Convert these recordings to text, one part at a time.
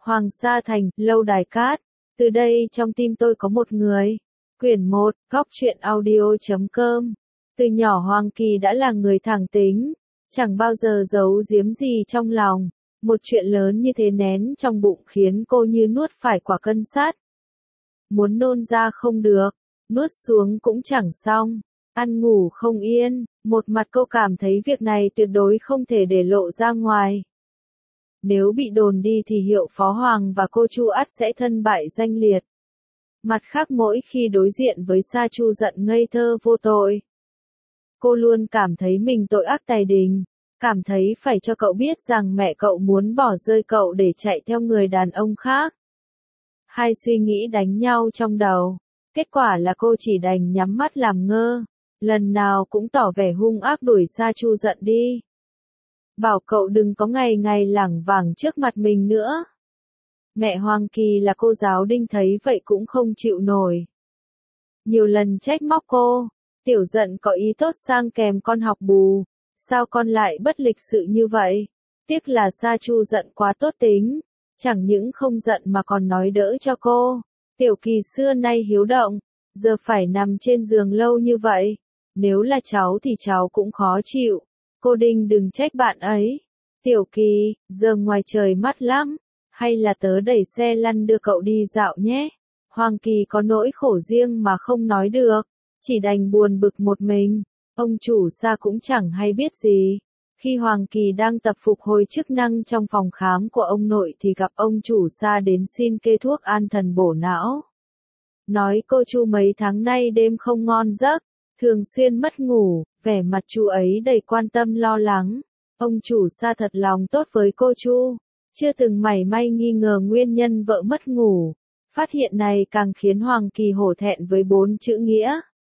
Hoàng Sa Thành, Lâu Đài Cát. Từ đây trong tim tôi có một người. Quyển 1, Góc truyện audio.com. Từ nhỏ Hoàng Kỳ đã là người thẳng tính, chẳng bao giờ giấu giếm gì trong lòng. Một chuyện lớn như thế nén trong bụng khiến cô như nuốt phải quả cân sắt. Muốn nôn ra không được, nuốt xuống cũng chẳng xong, ăn ngủ không yên, một mặt cô cảm thấy việc này tuyệt đối không thể để lộ ra ngoài. Nếu bị đồn đi thì Hiệu Phó Hoàng và cô Chu ắt sẽ thân bại danh liệt. Mặt khác mỗi khi đối diện với Sa Chu giận ngây thơ vô tội, cô luôn cảm thấy mình tội ác tày đình, cảm thấy phải cho cậu biết rằng mẹ cậu muốn bỏ rơi cậu để chạy theo người đàn ông khác. Hai suy nghĩ đánh nhau trong đầu, kết quả là cô chỉ đành nhắm mắt làm ngơ, lần nào cũng tỏ vẻ hung ác đuổi Sa Chu giận đi. Bảo cậu đừng có ngày ngày lảng vảng trước mặt mình nữa. Mẹ Hoàng Kỳ là cô giáo đinh thấy vậy cũng không chịu nổi. Nhiều lần trách móc cô, tiểu giận có ý tốt sang kèm con học bù, sao con lại bất lịch sự như vậy? Tiếc là Sa Chu giận quá tốt tính, chẳng những không giận mà còn nói đỡ cho cô. Tiểu Kỳ xưa nay hiếu động, giờ phải nằm trên giường lâu như vậy, nếu là cháu thì cháu cũng khó chịu. Cô Đinh đừng trách bạn ấy. Tiểu Kỳ, giờ ngoài trời mát lắm, hay là tớ đẩy xe lăn đưa cậu đi dạo nhé. Hoàng Kỳ có nỗi khổ riêng mà không nói được, chỉ đành buồn bực một mình. Ông chủ Sa cũng chẳng hay biết gì. Khi Hoàng Kỳ đang tập phục hồi chức năng trong phòng khám của ông nội thì gặp ông chủ Sa đến xin kê thuốc an thần bổ não. Nói cô Chu mấy tháng nay đêm không ngon giấc, thường xuyên mất ngủ, vẻ mặt chú ấy đầy quan tâm lo lắng. Ông chủ Sa thật lòng tốt với cô Chu, chưa từng mảy may nghi ngờ nguyên nhân vợ mất ngủ. Phát hiện này càng khiến Hoàng Kỳ hổ thẹn với 4 chữ nghĩa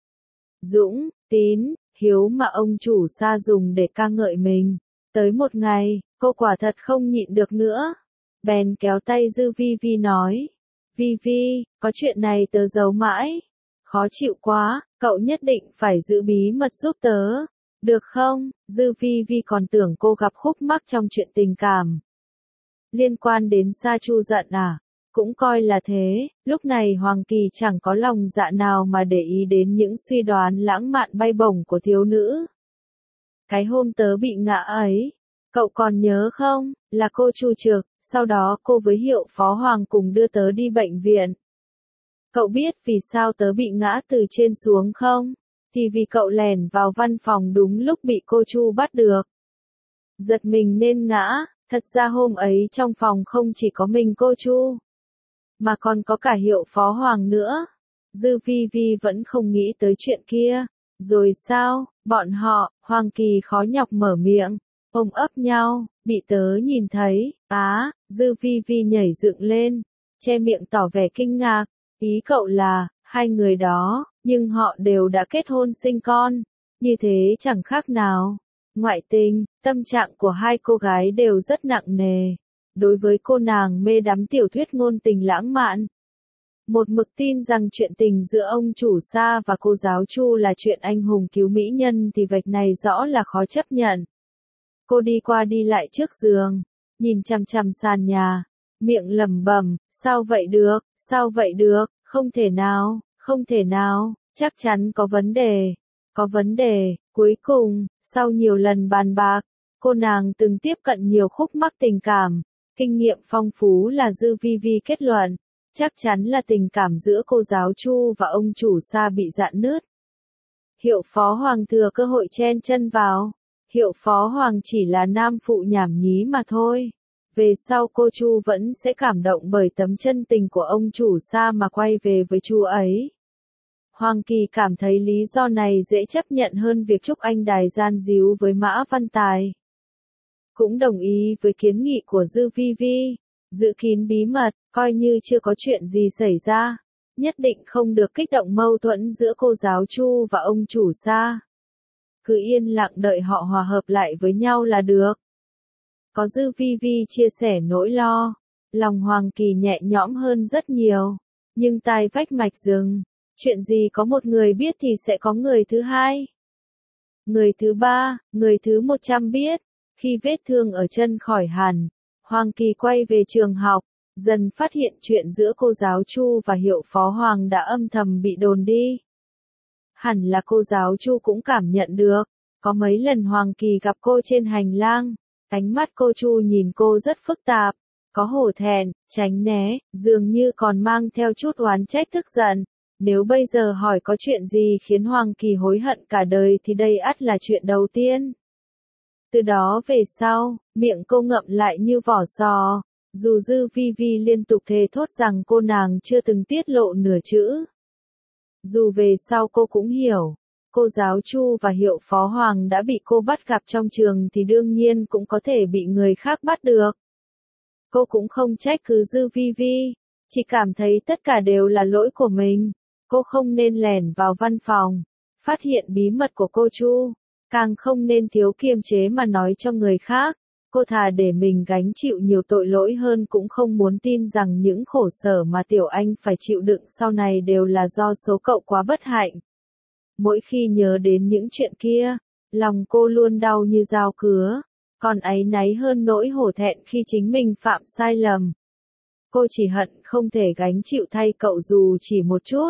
dũng, tín, hiếu mà ông chủ Sa dùng để ca ngợi mình. Tới một ngày, cô quả thật không nhịn được nữa, bèn kéo tay Dư Vi Vi nói, Vi Vi, có chuyện này tớ giấu mãi, khó chịu quá, cậu nhất định phải giữ bí mật giúp tớ, được không? Dư Vi Vi còn tưởng cô gặp khúc mắc trong chuyện tình cảm liên quan đến Sa Chu giận à? Cũng coi là thế, lúc này Hoàng Kỳ chẳng có lòng dạ nào mà để ý đến những suy đoán lãng mạn bay bổng của thiếu nữ. Cái hôm tớ bị ngã ấy, cậu còn nhớ không, là cô Chu trực, sau đó cô với Hiệu Phó Hoàng cùng đưa tớ đi bệnh viện. Cậu biết vì sao tớ bị ngã từ trên xuống không? Thì vì cậu lẻn vào văn phòng đúng lúc bị cô Chu bắt được. Giật mình nên ngã, thật ra hôm ấy trong phòng không chỉ có mình cô Chu, mà còn có cả Hiệu Phó Hoàng nữa. Dư Vi Vi vẫn không nghĩ tới chuyện kia. Rồi sao, bọn họ, Hoàng Kỳ khó nhọc mở miệng, ôm ấp nhau, bị tớ nhìn thấy, Dư Vi Vi nhảy dựng lên, che miệng tỏ vẻ kinh ngạc, ý cậu là, hai người đó, nhưng họ đều đã kết hôn sinh con, như thế chẳng khác nào. Ngoại tình, tâm trạng của hai cô gái đều rất nặng nề. Đối với cô nàng mê đắm tiểu thuyết ngôn tình lãng mạn, một mực tin rằng chuyện tình giữa ông chủ Sa và cô giáo Chu là chuyện anh hùng cứu mỹ nhân thì vạch này rõ là khó chấp nhận. Cô đi qua đi lại trước giường, nhìn chằm chằm sàn nhà, miệng lẩm bẩm, sao vậy được, không thể nào, chắc chắn có vấn đề, cuối cùng, sau nhiều lần bàn bạc, cô nàng từng tiếp cận nhiều khúc mắc tình cảm, kinh nghiệm phong phú là Dư Vi Vi kết luận, chắc chắn là tình cảm giữa cô giáo Chu và ông chủ Sa bị rạn nứt. Hiệu Phó Hoàng thừa cơ hội chen chân vào. Hiệu Phó Hoàng chỉ là nam phụ nhảm nhí mà thôi. Về sau cô Chu vẫn sẽ cảm động bởi tấm chân tình của ông chủ Sa mà quay về với Chu ấy. Hoàng Kỳ cảm thấy lý do này dễ chấp nhận hơn việc Trúc Anh Đài gian díu với Mã Văn Tài. Cũng đồng ý với kiến nghị của Dư Vi Vi, giữ kín bí mật, coi như chưa có chuyện gì xảy ra, nhất định không được kích động mâu thuẫn giữa cô giáo Chu và ông chủ Sa. Cứ yên lặng đợi họ hòa hợp lại với nhau là được. Có Dư Vi Vi chia sẻ nỗi lo, lòng Hoàng Kỳ nhẹ nhõm hơn rất nhiều, nhưng tai vách mạch rừng, chuyện gì có một người biết thì sẽ có người thứ hai, người thứ ba, người thứ 100 biết. Khi vết thương ở chân khỏi hẳn, Hoàng Kỳ quay về trường học, dần phát hiện chuyện giữa cô giáo Chu và Hiệu Phó Hoàng đã âm thầm bị đồn đi. Hẳn là cô giáo Chu cũng cảm nhận được, có mấy lần Hoàng Kỳ gặp cô trên hành lang, ánh mắt cô Chu nhìn cô rất phức tạp, có hổ thẹn, tránh né, dường như còn mang theo chút oán trách tức giận. Nếu bây giờ hỏi có chuyện gì khiến Hoàng Kỳ hối hận cả đời thì đây ắt là chuyện đầu tiên. Từ đó về sau, miệng cô ngậm lại như vỏ sò, dù Dư Vi Vi liên tục thề thốt rằng cô nàng chưa từng tiết lộ nửa chữ. Dù về sau cô cũng hiểu, cô giáo Chu và Hiệu Phó Hoàng đã bị cô bắt gặp trong trường thì đương nhiên cũng có thể bị người khác bắt được. Cô cũng không trách cứ Dư Vi Vi, chỉ cảm thấy tất cả đều là lỗi của mình. Cô không nên lẻn vào văn phòng, phát hiện bí mật của cô Chu, càng không nên thiếu kiềm chế mà nói cho người khác. Cô thà để mình gánh chịu nhiều tội lỗi hơn cũng không muốn tin rằng những khổ sở mà Tiểu Anh phải chịu đựng sau này đều là do số cậu quá bất hạnh. Mỗi khi nhớ đến những chuyện kia, lòng cô luôn đau như dao cứa, còn áy náy hơn nỗi hổ thẹn khi chính mình phạm sai lầm. Cô chỉ hận không thể gánh chịu thay cậu dù chỉ một chút.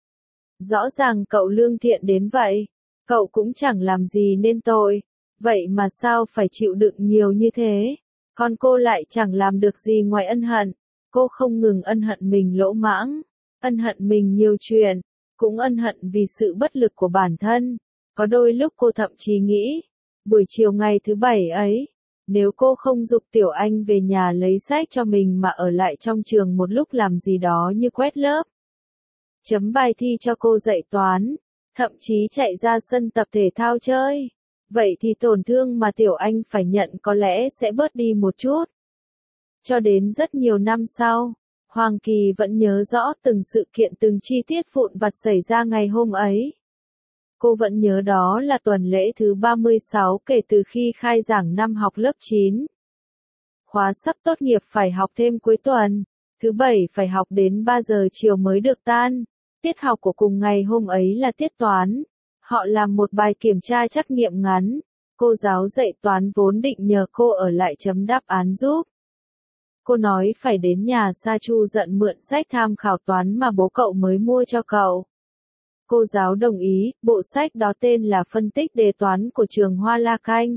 Rõ ràng cậu lương thiện đến vậy, cậu cũng chẳng làm gì nên tội, vậy mà sao phải chịu đựng nhiều như thế, còn cô lại chẳng làm được gì ngoài ân hận. Cô không ngừng ân hận mình lỗ mãng, ân hận mình nhiều chuyện, cũng ân hận vì sự bất lực của bản thân. Có đôi lúc cô thậm chí nghĩ, buổi chiều ngày thứ bảy ấy, nếu cô không giục Tiểu Anh về nhà lấy sách cho mình mà ở lại trong trường một lúc làm gì đó như quét lớp, chấm bài thi cho cô dạy toán, thậm chí chạy ra sân tập thể thao chơi, vậy thì tổn thương mà Tiểu Anh phải nhận có lẽ sẽ bớt đi một chút. Cho đến rất nhiều năm sau, Hoàng Kỳ vẫn nhớ rõ từng sự kiện từng chi tiết vụn vặt xảy ra ngày hôm ấy. Cô vẫn nhớ đó là tuần lễ thứ 36 kể từ khi khai giảng năm học lớp 9. Khóa sắp tốt nghiệp phải học thêm cuối tuần, thứ bảy phải học đến 3 giờ chiều mới được tan. Tiết học của cùng ngày hôm ấy là tiết toán. Họ làm một bài kiểm tra trắc nghiệm ngắn. Cô giáo dạy toán vốn định nhờ cô ở lại chấm đáp án giúp. Cô nói phải đến nhà Sa Chu giận mượn sách tham khảo toán mà bố cậu mới mua cho cậu. Cô giáo đồng ý, bộ sách đó tên là Phân tích đề toán của trường Hoa La Canh.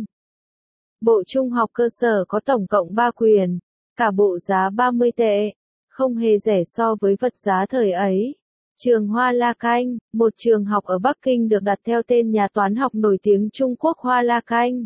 Bộ trung học cơ sở có tổng cộng 3 quyển, cả bộ giá 30 tệ, không hề rẻ so với vật giá thời ấy. Trường Hoa La Canh, một trường học ở Bắc Kinh được đặt theo tên nhà toán học nổi tiếng Trung Quốc Hoa La Canh.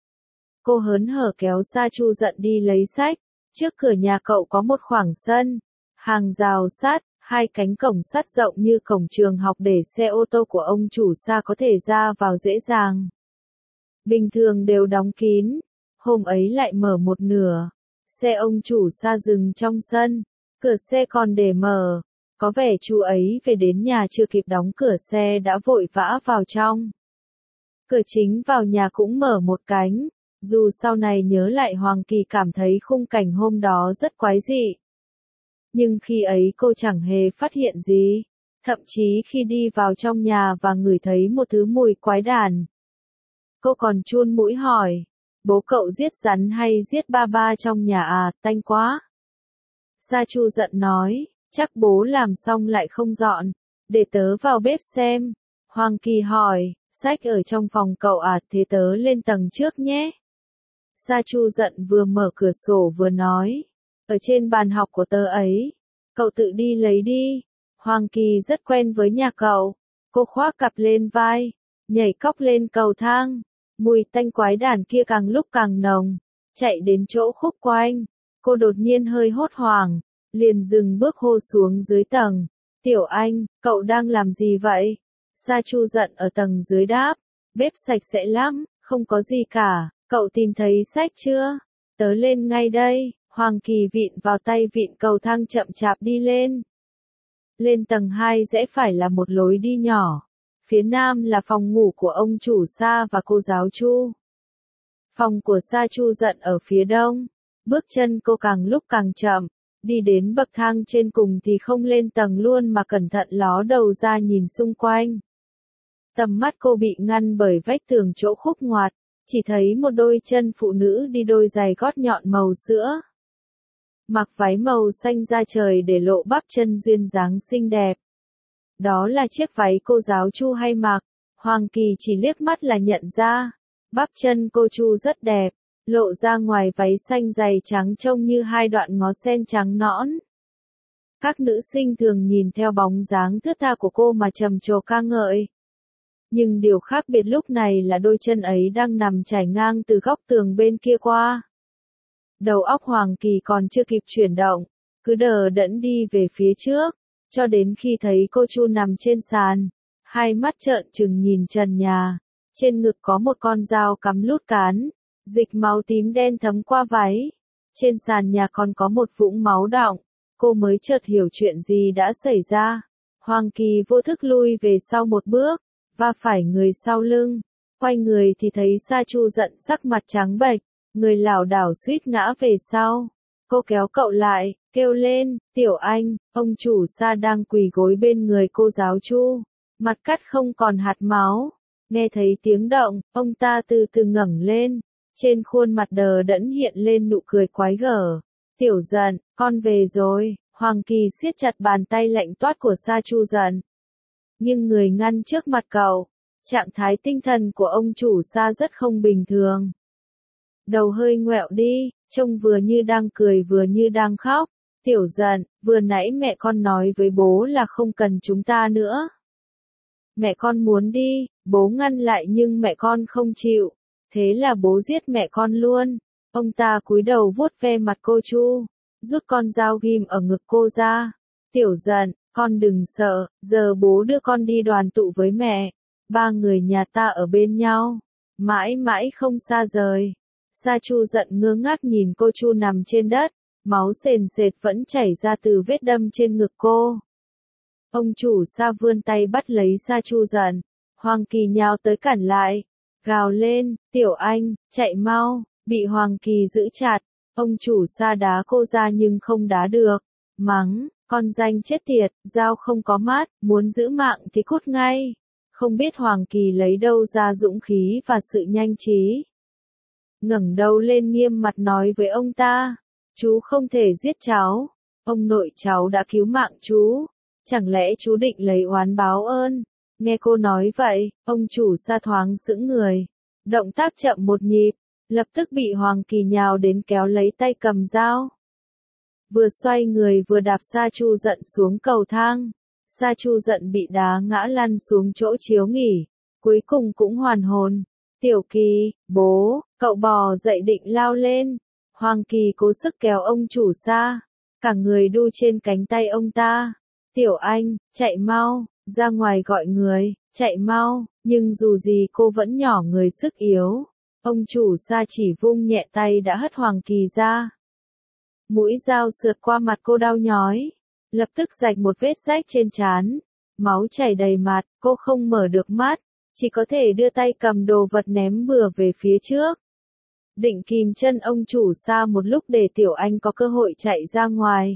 Cô hớn hở kéo Sa Chu giận đi lấy sách, trước cửa nhà cậu có một khoảng sân, hàng rào sắt, 2 cánh cổng sắt rộng như cổng trường học để xe ô tô của ông chủ Sa có thể ra vào dễ dàng. Bình thường đều đóng kín, hôm ấy lại mở một nửa, xe ông chủ Sa dừng trong sân, cửa xe còn để mở. Có vẻ chú ấy về đến nhà chưa kịp đóng cửa xe đã vội vã vào trong. Cửa chính vào nhà cũng mở một cánh, dù sau này nhớ lại Hoàng Kỳ cảm thấy khung cảnh hôm đó rất quái dị. Nhưng khi ấy cô chẳng hề phát hiện gì, thậm chí khi đi vào trong nhà và ngửi thấy một thứ mùi quái đản. Cô còn chun mũi hỏi, bố cậu giết rắn hay giết ba ba trong nhà à, tanh quá. Sa Chu giận nói. Chắc bố làm xong lại không dọn, để tớ vào bếp xem. Hoàng Kỳ hỏi, sách ở trong phòng cậu à, thế tớ lên tầng trước nhé. Sa Chu giận vừa mở cửa sổ vừa nói, ở trên bàn học của tớ ấy, cậu tự đi lấy đi. Hoàng Kỳ rất quen với nhà cậu, cô khoác cặp lên vai, nhảy cóc lên cầu thang, mùi tanh quái đản kia càng lúc càng nồng, chạy đến chỗ Khúc Quanh, cô đột nhiên hơi hốt hoảng. Liền dừng bước hô xuống dưới tầng. Tiểu Anh, cậu đang làm gì vậy? Sa Chu giận ở tầng dưới đáp. Bếp sạch sẽ lắm, không có gì cả, cậu tìm thấy sách chưa? Tớ lên ngay đây. Hoàng Kỳ vịn vào tay vịn cầu thang chậm chạp đi lên. Lên tầng 2 rẽ phải là một lối đi nhỏ. Phía nam là phòng ngủ của ông chủ Sa và cô giáo Chu. Phòng của Sa Chu giận ở phía đông. Bước chân cô càng lúc càng chậm. Đi đến bậc thang trên cùng thì không lên tầng luôn mà cẩn thận ló đầu ra nhìn xung quanh. Tầm mắt cô bị ngăn bởi vách tường chỗ khúc ngoặt, chỉ thấy một đôi chân phụ nữ đi đôi giày gót nhọn màu sữa. mặc váy màu xanh da trời để lộ bắp chân duyên dáng xinh đẹp. Đó là chiếc váy cô giáo Chu hay mặc, Hoàng Kỳ chỉ liếc mắt là nhận ra, bắp chân cô Chu rất đẹp, lộ ra ngoài váy xanh dày trắng trông như hai đoạn ngó sen trắng nõn. Các nữ sinh thường nhìn theo bóng dáng thướt tha của cô mà trầm trồ ca ngợi. Nhưng điều khác biệt lúc này là đôi chân ấy đang nằm trải ngang từ góc tường bên kia qua. Đầu óc Hoàng Kỳ còn chưa kịp chuyển động, cứ đờ đẫn đi về phía trước, cho đến khi thấy cô Chu nằm trên sàn, hai mắt trợn trừng nhìn trần nhà, trên ngực có một con dao cắm lút cán, dịch máu tím đen thấm qua váy, trên sàn nhà còn có một vũng máu đọng, cô mới chợt hiểu chuyện gì đã xảy ra. Hoàng Kỳ vô thức lui về sau một bước, va phải người sau lưng, quay người thì thấy Sa Chu giận sắc mặt trắng bệch, người lảo đảo suýt ngã về sau. Cô kéo cậu lại, kêu lên, Tiểu Anh, ông chủ Sa đang quỳ gối bên người cô giáo Chu, mặt cắt không còn hạt máu. Nghe thấy tiếng động, ông ta từ từ ngẩng lên, trên khuôn mặt đờ đẫn hiện lên nụ cười quái gở. Tiểu Dận, con về rồi. Hoàng Kỳ siết chặt bàn tay lạnh toát của Sa Chu Dận, nhưng người ngăn trước mặt cậu. Trạng thái tinh thần của ông chủ Sa rất không bình thường. Đầu hơi ngoẹo đi, trông vừa như đang cười vừa như đang khóc. Tiểu Dận, vừa nãy mẹ con nói với bố là không cần chúng ta nữa. Mẹ con muốn đi, bố ngăn lại nhưng mẹ con không chịu. Thế là bố giết mẹ con luôn. Ông ta cúi đầu vuốt ve mặt cô Chu, rút con dao ghim ở ngực cô ra. Tiểu Dận, con đừng sợ, giờ bố đưa con đi đoàn tụ với mẹ. Ba người nhà ta ở bên nhau, mãi mãi không xa rời. Sa Chu Dận ngơ ngác nhìn cô Chu nằm trên đất, máu sền sệt vẫn chảy ra từ vết đâm trên ngực cô. Ông chủ Sa vươn tay bắt lấy Sa Chu Dận, Hoàng Kỳ nhào tới cản lại, gào lên, Tiểu Anh, chạy mau, bị Hoàng Kỳ giữ chặt. Ông chủ Sa đá cô ra nhưng không đá được, mắng, con danh chết tiệt, dao không có mát, muốn giữ mạng thì cút ngay. Không biết Hoàng Kỳ lấy đâu ra dũng khí và sự nhanh trí. Ngẩng đầu lên nghiêm mặt nói với ông ta, chú không thể giết cháu, ông nội cháu đã cứu mạng chú, chẳng lẽ chú định lấy oán báo ơn. Nghe cô nói vậy, ông chủ Sa thoáng sững người, động tác chậm một nhịp, lập tức bị Hoàng Kỳ nhào đến kéo lấy tay cầm dao. Vừa xoay người vừa đạp Sa Chu Dận xuống cầu thang. Sa Chu Dận bị đá ngã lăn xuống chỗ chiếu nghỉ, cuối cùng cũng hoàn hồn. Tiểu Kỳ, bố, cậu bò dậy định lao lên. Hoàng Kỳ cố sức kéo ông chủ Sa, cả người đu trên cánh tay ông ta. Tiểu Anh, chạy mau, ra ngoài gọi người, chạy mau, nhưng dù gì cô vẫn nhỏ người sức yếu. Ông chủ Sa chỉ vung nhẹ tay đã hất Hoàng Kỳ ra. Mũi dao sượt qua mặt cô đau nhói, lập tức rạch một vết rách trên trán, máu chảy đầy mặt, cô không mở được mắt, chỉ có thể đưa tay cầm đồ vật ném bừa về phía trước. Định kìm chân ông chủ Sa một lúc để Tiểu Anh có cơ hội chạy ra ngoài.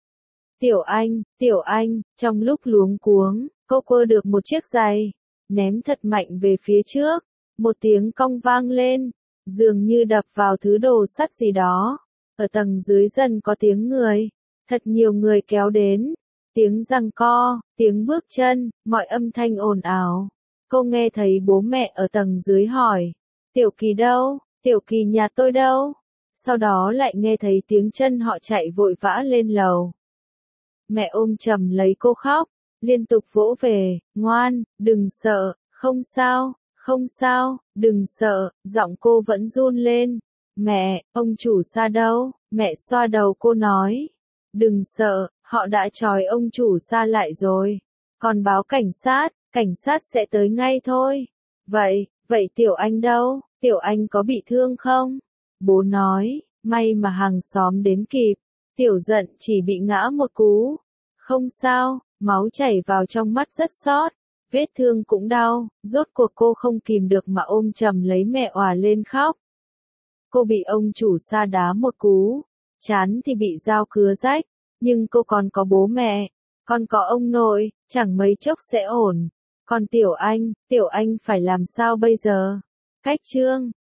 Tiểu Anh, trong lúc luống cuống, cô quơ được một chiếc giày, ném thật mạnh về phía trước, một tiếng cong vang lên, dường như đập vào thứ đồ sắt gì đó. Ở tầng dưới dần có tiếng người, thật nhiều người kéo đến, tiếng giằng co, tiếng bước chân, mọi âm thanh ồn ào. Cô nghe thấy bố mẹ ở tầng dưới hỏi, Tiểu Kỳ đâu, Tiểu Kỳ nhà tôi đâu? Sau đó lại nghe thấy tiếng chân họ chạy vội vã lên lầu. Mẹ ôm chầm lấy cô khóc, liên tục vỗ về, ngoan, đừng sợ, không sao, đừng sợ, giọng cô vẫn run lên. Mẹ, ông chủ Sa đâu? Mẹ xoa đầu cô nói, đừng sợ, họ đã trói ông chủ Sa lại rồi, còn báo cảnh sát sẽ tới ngay thôi. Vậy Tiểu Anh đâu? Tiểu Anh có bị thương không? Bố nói, may mà hàng xóm đến kịp, Tiểu Dận chỉ bị ngã một cú. Không sao, máu chảy vào trong mắt rất xót, vết thương cũng đau, rốt cuộc cô không kìm được mà ôm chầm lấy mẹ òa lên khóc. Cô bị ông chủ Sa đá một cú, trán thì bị dao cứa rách, nhưng cô còn có bố mẹ, còn có ông nội, chẳng mấy chốc sẽ ổn. Còn Tiểu Anh phải làm sao bây giờ? Cách chương